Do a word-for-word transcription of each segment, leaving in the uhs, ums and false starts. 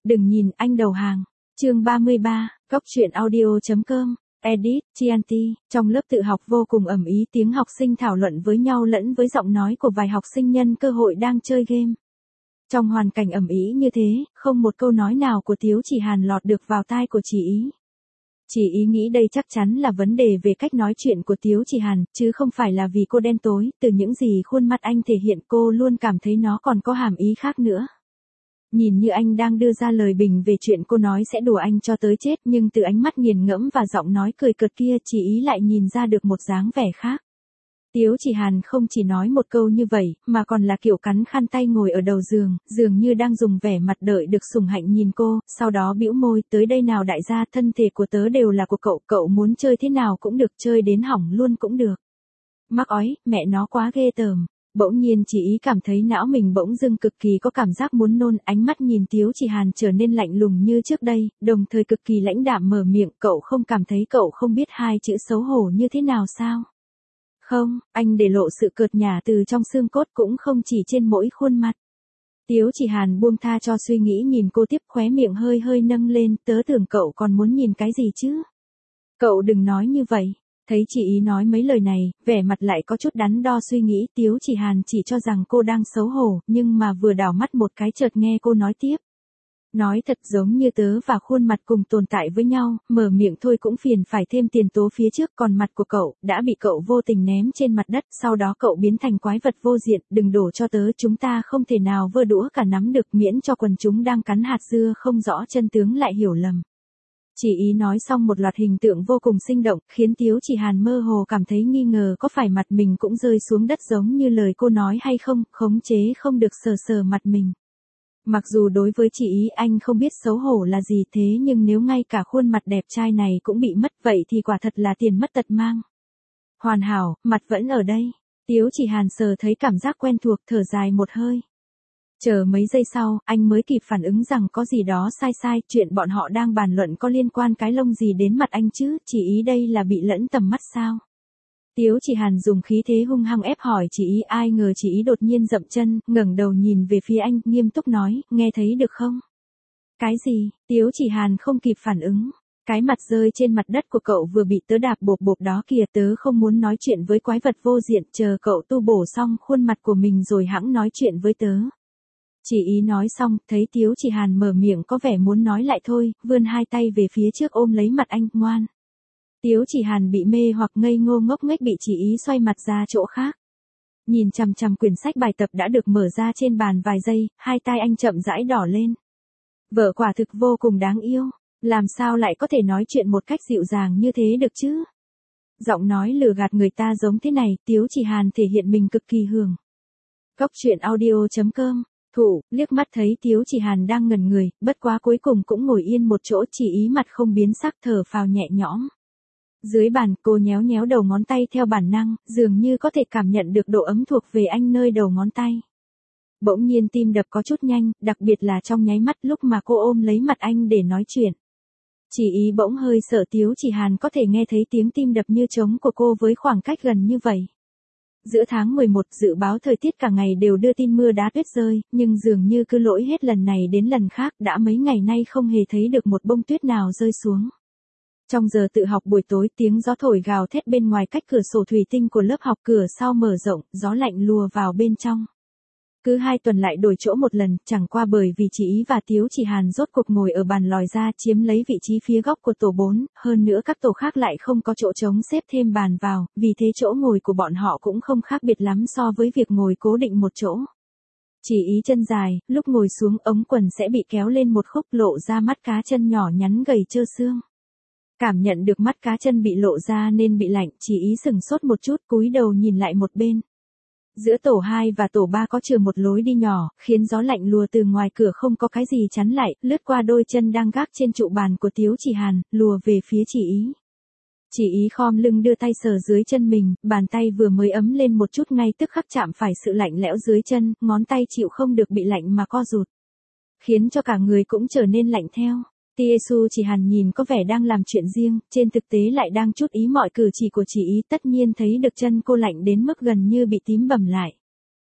Đừng nhìn anh đầu hàng. Chương ba mươi ba, góc truyện audio chấm com. Edit, Chianti, trong lớp tự học vô cùng ầm ĩ, tiếng học sinh thảo luận với nhau lẫn với giọng nói của vài học sinh nhân cơ hội đang chơi game. Trong hoàn cảnh ầm ĩ như thế, không một câu nói nào của Tiếu Chỉ Hàn lọt được vào tai của chị ý. Chị ý nghĩ đây chắc chắn là vấn đề về cách nói chuyện của Tiếu Chỉ Hàn, chứ không phải là vì cô đen tối, từ những gì khuôn mặt anh thể hiện cô luôn cảm thấy nó còn có hàm ý khác nữa. Nhìn như anh đang đưa ra lời bình về chuyện cô nói sẽ đùa anh cho tới chết, nhưng từ ánh mắt nghiền ngẫm và giọng nói cười cợt kia chị ý lại nhìn ra được một dáng vẻ khác. Tiếu Chỉ Hàn không chỉ nói một câu như vậy, mà còn là kiểu cắn khăn tay ngồi ở đầu giường, dường như đang dùng vẻ mặt đợi được sủng hạnh nhìn cô, sau đó bĩu môi, tới đây nào đại gia, thân thể của tớ đều là của cậu, cậu muốn chơi thế nào cũng được, chơi đến hỏng luôn cũng được. Mắc ói, mẹ nó quá ghê tởm. Bỗng nhiên chị ý cảm thấy não mình bỗng dưng cực kỳ có cảm giác muốn nôn, ánh mắt nhìn Tiếu Chỉ Hàn trở nên lạnh lùng như trước đây, đồng thời cực kỳ lãnh đạm mở miệng, cậu không cảm thấy cậu không biết hai chữ xấu hổ như thế nào sao? Không, anh để lộ sự cợt nhả từ trong xương cốt, cũng không chỉ trên mỗi khuôn mặt. Tiếu Chỉ Hàn buông tha cho suy nghĩ nhìn cô tiếp, khóe miệng hơi hơi nâng lên, tớ tưởng cậu còn muốn nhìn cái gì chứ? Cậu đừng nói như vậy. Thấy chị ý nói mấy lời này, vẻ mặt lại có chút đắn đo suy nghĩ, Tiếu Chỉ Hàn chỉ cho rằng cô đang xấu hổ, nhưng mà vừa đảo mắt một cái chợt nghe cô nói tiếp. Nói thật giống như tớ và khuôn mặt cùng tồn tại với nhau, mở miệng thôi cũng phiền phải thêm tiền tố phía trước, còn mặt của cậu, đã bị cậu vô tình ném trên mặt đất, sau đó cậu biến thành quái vật vô diện, đừng đổ cho tớ, chúng ta không thể nào vơ đũa cả nắm được, miễn cho quần chúng đang cắn hạt dưa không rõ chân tướng lại hiểu lầm. Chị ý nói xong một loạt hình tượng vô cùng sinh động, khiến Tiếu Chỉ Hàn mơ hồ cảm thấy nghi ngờ có phải mặt mình cũng rơi xuống đất giống như lời cô nói hay không, khống chế không được sờ sờ mặt mình. Mặc dù đối với chị ý anh không biết xấu hổ là gì, thế nhưng nếu ngay cả khuôn mặt đẹp trai này cũng bị mất vậy thì quả thật là tiền mất tật mang. Hoàn hảo, mặt vẫn ở đây. Tiếu Chỉ Hàn sờ thấy cảm giác quen thuộc, thở dài một hơi. Chờ mấy giây sau, anh mới kịp phản ứng rằng có gì đó sai sai, chuyện bọn họ đang bàn luận có liên quan cái lông gì đến mặt anh chứ, chị ý đây là bị lẫn tầm mắt sao? Tiếu Chỉ Hàn dùng khí thế hung hăng ép hỏi chị ý, ai ngờ chị ý đột nhiên dậm chân, ngẩng đầu nhìn về phía anh, nghiêm túc nói, nghe thấy được không? Cái gì? Tiếu Chỉ Hàn không kịp phản ứng. Cái mặt rơi trên mặt đất của cậu vừa bị tớ đạp bộp bộp đó kìa, tớ không muốn nói chuyện với quái vật vô diện, chờ cậu tu bổ xong khuôn mặt của mình rồi hẵng nói chuyện với tớ. Chị ý nói xong, thấy Tiếu Chỉ Hàn mở miệng có vẻ muốn nói lại thôi, vươn hai tay về phía trước ôm lấy mặt anh, ngoan. Tiếu Chỉ Hàn bị mê hoặc ngây ngô ngốc nghếch bị chị ý xoay mặt ra chỗ khác. Nhìn chằm chằm quyển sách bài tập đã được mở ra trên bàn vài giây, hai tay anh chậm rãi đỏ lên. Vợ quả thực vô cùng đáng yêu, làm sao lại có thể nói chuyện một cách dịu dàng như thế được chứ? Giọng nói lừa gạt người ta giống thế này, Tiếu Chỉ Hàn thể hiện mình cực kỳ hưởng. Góc truyện audio chấm com. Thủ, liếc mắt thấy Tiếu Chỉ Hàn đang ngẩn người, bất quá cuối cùng cũng ngồi yên một chỗ, chỉ ý mặt không biến sắc, thở phào nhẹ nhõm. Dưới bàn, cô nhéo nhéo đầu ngón tay theo bản năng, dường như có thể cảm nhận được độ ấm thuộc về anh nơi đầu ngón tay. Bỗng nhiên tim đập có chút nhanh, đặc biệt là trong nháy mắt lúc mà cô ôm lấy mặt anh để nói chuyện. Chỉ ý bỗng hơi sợ Tiếu Chỉ Hàn có thể nghe thấy tiếng tim đập như trống của cô với khoảng cách gần như vậy. Giữa tháng mười một, dự báo thời tiết cả ngày đều đưa tin mưa đá tuyết rơi, nhưng dường như cứ lỗi hết lần này đến lần khác, đã mấy ngày nay không hề thấy được một bông tuyết nào rơi xuống. Trong giờ tự học buổi tối, tiếng gió thổi gào thét bên ngoài cách cửa sổ thủy tinh của lớp học, cửa sau mở rộng, gió lạnh lùa vào bên trong. Cứ hai tuần lại đổi chỗ một lần, chẳng qua bởi vì chị ý và Tiếu Chỉ Hàn rốt cuộc ngồi ở bàn lòi ra, chiếm lấy vị trí phía góc của tổ bốn, hơn nữa các tổ khác lại không có chỗ trống xếp thêm bàn vào, vì thế chỗ ngồi của bọn họ cũng không khác biệt lắm so với việc ngồi cố định một chỗ. Chỉ ý chân dài, lúc ngồi xuống ống quần sẽ bị kéo lên một khúc, lộ ra mắt cá chân nhỏ nhắn gầy trơ xương. Cảm nhận được mắt cá chân bị lộ ra nên bị lạnh, chỉ ý sừng sốt một chút, cúi đầu nhìn lại một bên. Giữa tổ hai và tổ ba có chừa một lối đi nhỏ, khiến gió lạnh lùa từ ngoài cửa không có cái gì chắn lại, lướt qua đôi chân đang gác trên trụ bàn của Tiếu Chỉ Hàn, lùa về phía chị ý. Chị ý khom lưng đưa tay sờ dưới chân mình, bàn tay vừa mới ấm lên một chút ngay tức khắc chạm phải sự lạnh lẽo dưới chân, ngón tay chịu không được bị lạnh mà co rụt. Khiến cho cả người cũng trở nên lạnh theo. Tiếu Chỉ Hàn nhìn có vẻ đang làm chuyện riêng, trên thực tế lại đang chút ý mọi cử chỉ của chị ý, tất nhiên thấy được chân cô lạnh đến mức gần như bị tím bầm lại.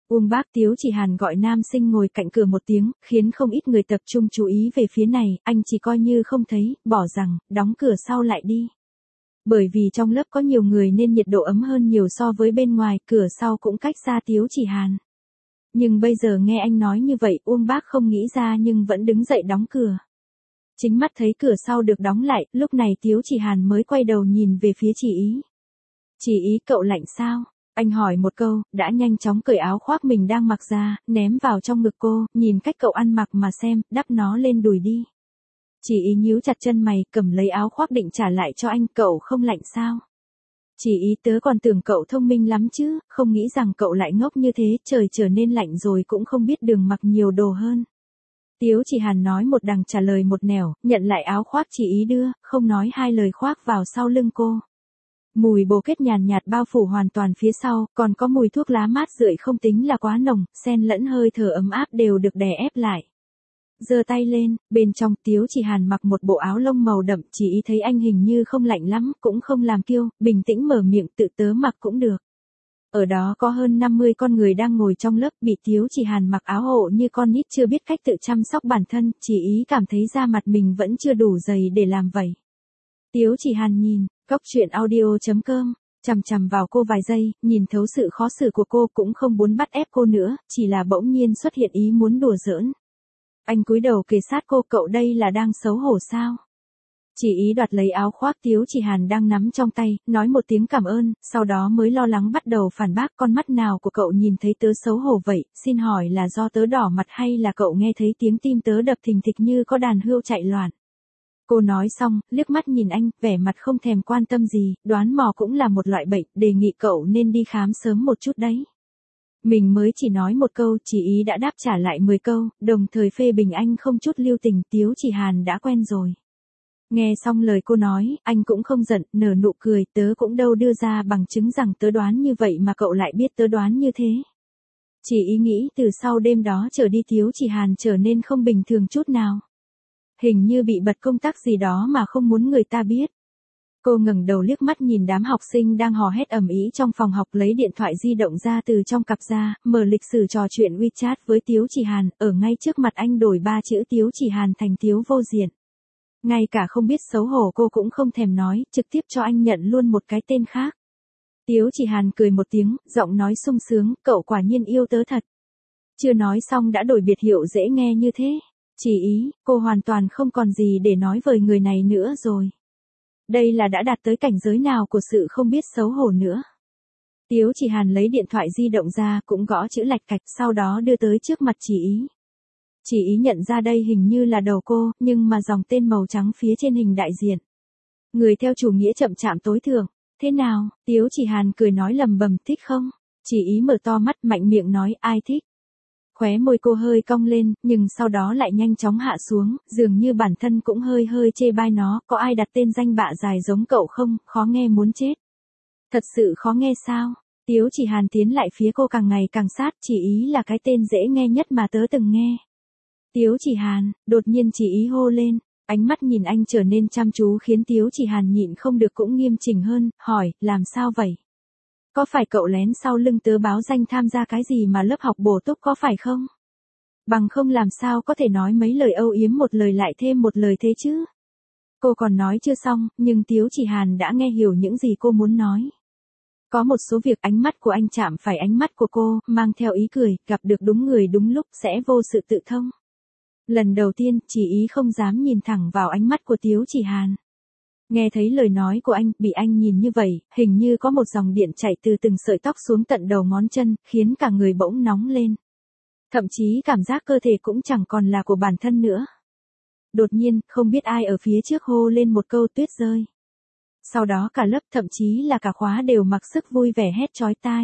Uông Bác Tiếu Chỉ Hàn gọi nam sinh ngồi cạnh cửa một tiếng, khiến không ít người tập trung chú ý về phía này, anh chỉ coi như không thấy, bỏ rằng, đóng cửa sau lại đi. Bởi vì trong lớp có nhiều người nên nhiệt độ ấm hơn nhiều so với bên ngoài, cửa sau cũng cách xa Tiếu Chỉ Hàn. Nhưng bây giờ nghe anh nói như vậy, Uông Bác không nghĩ ra nhưng vẫn đứng dậy đóng cửa. Chính mắt thấy cửa sau được đóng lại, lúc này Tiếu Chỉ Hàn mới quay đầu nhìn về phía Chỉ Ý. Chỉ Ý, cậu lạnh sao? Anh hỏi một câu, đã nhanh chóng cởi áo khoác mình đang mặc ra, ném vào trong ngực cô, nhìn cách cậu ăn mặc mà xem, đắp nó lên đùi đi. Chỉ Ý nhíu chặt chân mày, cầm lấy áo khoác định trả lại cho anh, cậu không lạnh sao? Chỉ Ý, tớ còn tưởng cậu thông minh lắm chứ, không nghĩ rằng cậu lại ngốc như thế, trời trở nên lạnh rồi cũng không biết đường mặc nhiều đồ hơn. Tiếu Chỉ Hàn nói một đằng trả lời một nẻo, nhận lại áo khoác Chỉ Ý đưa, không nói hai lời khoác vào sau lưng cô. Mùi bồ kết nhàn nhạt bao phủ hoàn toàn phía sau, còn có mùi thuốc lá mát rượi không tính là quá nồng, xen lẫn hơi thở ấm áp đều được đè ép lại. Giơ tay lên, bên trong Tiếu Chỉ Hàn mặc một bộ áo lông màu đậm, Chỉ Ý thấy anh hình như không lạnh lắm, cũng không làm kiêu, bình tĩnh mở miệng, tự tớ mặc cũng được. Ở đó có hơn năm mươi con người đang ngồi trong lớp, bị Tiếu Chỉ Hàn mặc áo hộ như con nít chưa biết cách tự chăm sóc bản thân, Chỉ Ý cảm thấy da mặt mình vẫn chưa đủ dày để làm vậy. Tiếu Chỉ Hàn nhìn, Cóc truyện audio chấm com, chằm chằm vào cô vài giây, nhìn thấu sự khó xử của cô, cũng không muốn bắt ép cô nữa, chỉ là bỗng nhiên xuất hiện ý muốn đùa giỡn. Anh cúi đầu kề sát cô, cậu đây là đang xấu hổ sao? Chỉ Ý đoạt lấy áo khoác Tiếu Chỉ Hàn đang nắm trong tay, nói một tiếng cảm ơn, sau đó mới lo lắng bắt đầu phản bác, con mắt nào của cậu nhìn thấy tớ xấu hổ vậy, xin hỏi là do tớ đỏ mặt hay là cậu nghe thấy tiếng tim tớ đập thình thịch như có đàn hươu chạy loạn? Cô nói xong, liếc mắt nhìn anh, vẻ mặt không thèm quan tâm gì, đoán mò cũng là một loại bệnh, đề nghị cậu nên đi khám sớm một chút đấy. Mình mới chỉ nói một câu, Chỉ Ý đã đáp trả lại mười câu, đồng thời phê bình anh không chút lưu tình, Tiếu Chỉ Hàn đã quen rồi. Nghe xong lời cô nói, anh cũng không giận, nở nụ cười, tớ cũng đâu đưa ra bằng chứng rằng tớ đoán như vậy mà cậu lại biết tớ đoán như thế. Chỉ Ý nghĩ từ sau đêm đó trở đi Tiếu Chỉ Hàn trở nên không bình thường chút nào. Hình như bị bật công tắc gì đó mà không muốn người ta biết. Cô ngẩng đầu liếc mắt nhìn đám học sinh đang hò hét ầm ĩ trong phòng học, lấy điện thoại di động ra từ trong cặp ra, mở lịch sử trò chuyện WeChat với Tiếu Chỉ Hàn, ở ngay trước mặt anh đổi ba chữ Tiếu Chỉ Hàn thành Tiếu Vô Diện. Ngay cả không biết xấu hổ cô cũng không thèm nói, trực tiếp cho anh nhận luôn một cái tên khác. Tiếu Chỉ Hàn cười một tiếng, giọng nói sung sướng, cậu quả nhiên yêu tớ thật. Chưa nói xong đã đổi biệt hiệu dễ nghe như thế. Chỉ Ý, cô hoàn toàn không còn gì để nói với người này nữa rồi. Đây là đã đạt tới cảnh giới nào của sự không biết xấu hổ nữa. Tiếu Chỉ Hàn lấy điện thoại di động ra, cũng gõ chữ lạch cạch, sau đó đưa tới trước mặt Chỉ Ý. Chỉ Ý nhận ra đây hình như là đầu cô, nhưng mà dòng tên màu trắng phía trên hình đại diện. Người theo chủ nghĩa chậm chạp tối thượng. Thế nào? Tiếu Chỉ Hàn cười nói lầm bầm, thích không? Chỉ Ý mở to mắt, mạnh miệng nói, ai thích? Khóe môi cô hơi cong lên, nhưng sau đó lại nhanh chóng hạ xuống, dường như bản thân cũng hơi hơi chê bai nó, có ai đặt tên danh bạ dài giống cậu không, khó nghe muốn chết. Thật sự khó nghe sao? Tiếu Chỉ Hàn tiến lại phía cô càng ngày càng sát, Chỉ Ý là cái tên dễ nghe nhất mà tớ từng nghe. Tiếu Chỉ Hàn, đột nhiên Chỉ Ý hô lên, ánh mắt nhìn anh trở nên chăm chú khiến Tiếu Chỉ Hàn nhịn không được cũng nghiêm chỉnh hơn, hỏi, làm sao vậy? Có phải cậu lén sau lưng tớ báo danh tham gia cái gì mà lớp học bổ túc có phải không? Bằng không làm sao có thể nói mấy lời âu yếm một lời lại thêm một lời thế chứ? Cô còn nói chưa xong, nhưng Tiếu Chỉ Hàn đã nghe hiểu những gì cô muốn nói. Có một số việc ánh mắt của anh chạm phải ánh mắt của cô, mang theo ý cười, gặp được đúng người đúng lúc sẽ vô sự tự thông. Lần đầu tiên, Chỉ Ý không dám nhìn thẳng vào ánh mắt của Tiếu Chỉ Hàn. Nghe thấy lời nói của anh, bị anh nhìn như vậy, hình như có một dòng điện chảy từ từng sợi tóc xuống tận đầu ngón chân, khiến cả người bỗng nóng lên. Thậm chí cảm giác cơ thể cũng chẳng còn là của bản thân nữa. Đột nhiên, không biết ai ở phía trước hô lên một câu tuyết rơi. Sau đó cả lớp, thậm chí là cả khóa đều mặc sức vui vẻ hét chói tai.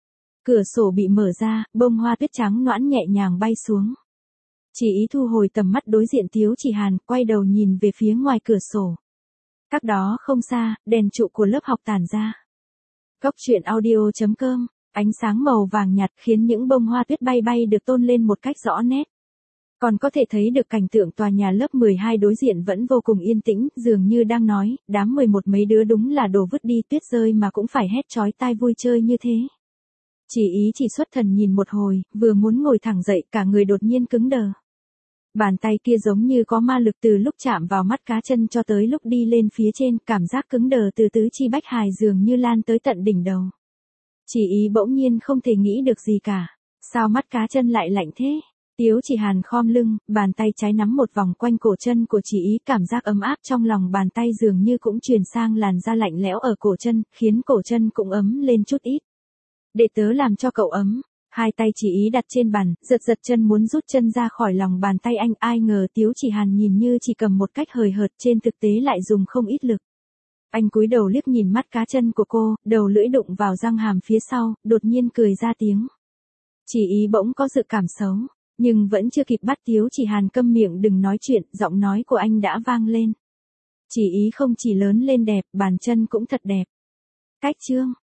Cửa sổ bị mở ra, bông hoa tuyết trắng nõn nhẹ nhàng bay xuống. Chỉ Ý thu hồi tầm mắt đối diện Tiếu Chỉ Hàn, quay đầu nhìn về phía ngoài cửa sổ. Cách đó không xa, đèn trụ của lớp học tản ra. Cóc truyện audio chấm com, ánh sáng màu vàng nhạt khiến những bông hoa tuyết bay bay được tôn lên một cách rõ nét. Còn có thể thấy được cảnh tượng tòa nhà lớp mười hai đối diện vẫn vô cùng yên tĩnh, dường như đang nói, đám mười một mấy đứa đúng là đồ vứt đi tuyết rơi mà cũng phải hét chói tai vui chơi như thế. Chỉ ý chỉ xuất thần nhìn một hồi, vừa muốn ngồi thẳng dậy cả người đột nhiên cứng đờ. Bàn tay kia giống như có ma lực từ lúc chạm vào mắt cá chân cho tới lúc đi lên phía trên, cảm giác cứng đờ từ tứ chi bách hài dường như lan tới tận đỉnh đầu. Chỉ ý bỗng nhiên không thể nghĩ được gì cả. Sao mắt cá chân lại lạnh thế? Tiếu Chỉ Hàn khom lưng, bàn tay trái nắm một vòng quanh cổ chân của chỉ ý, cảm giác ấm áp trong lòng bàn tay dường như cũng truyền sang làn da lạnh lẽo ở cổ chân, khiến cổ chân cũng ấm lên chút ít. Để tớ làm cho cậu ấm. Hai tay chỉ ý đặt trên bàn, giật giật chân muốn rút chân ra khỏi lòng bàn tay anh, ai ngờ Tiếu Chỉ Hàn nhìn như chỉ cầm một cách hời hợt, trên thực tế lại dùng không ít lực. Anh cúi đầu liếc nhìn mắt cá chân của cô, đầu lưỡi đụng vào răng hàm phía sau, đột nhiên cười ra tiếng. Chỉ ý bỗng có dự cảm xấu, nhưng vẫn chưa kịp bắt Tiếu Chỉ Hàn câm miệng đừng nói chuyện, giọng nói của anh đã vang lên. Chỉ ý không chỉ lớn lên đẹp, bàn chân cũng thật đẹp. Cách chương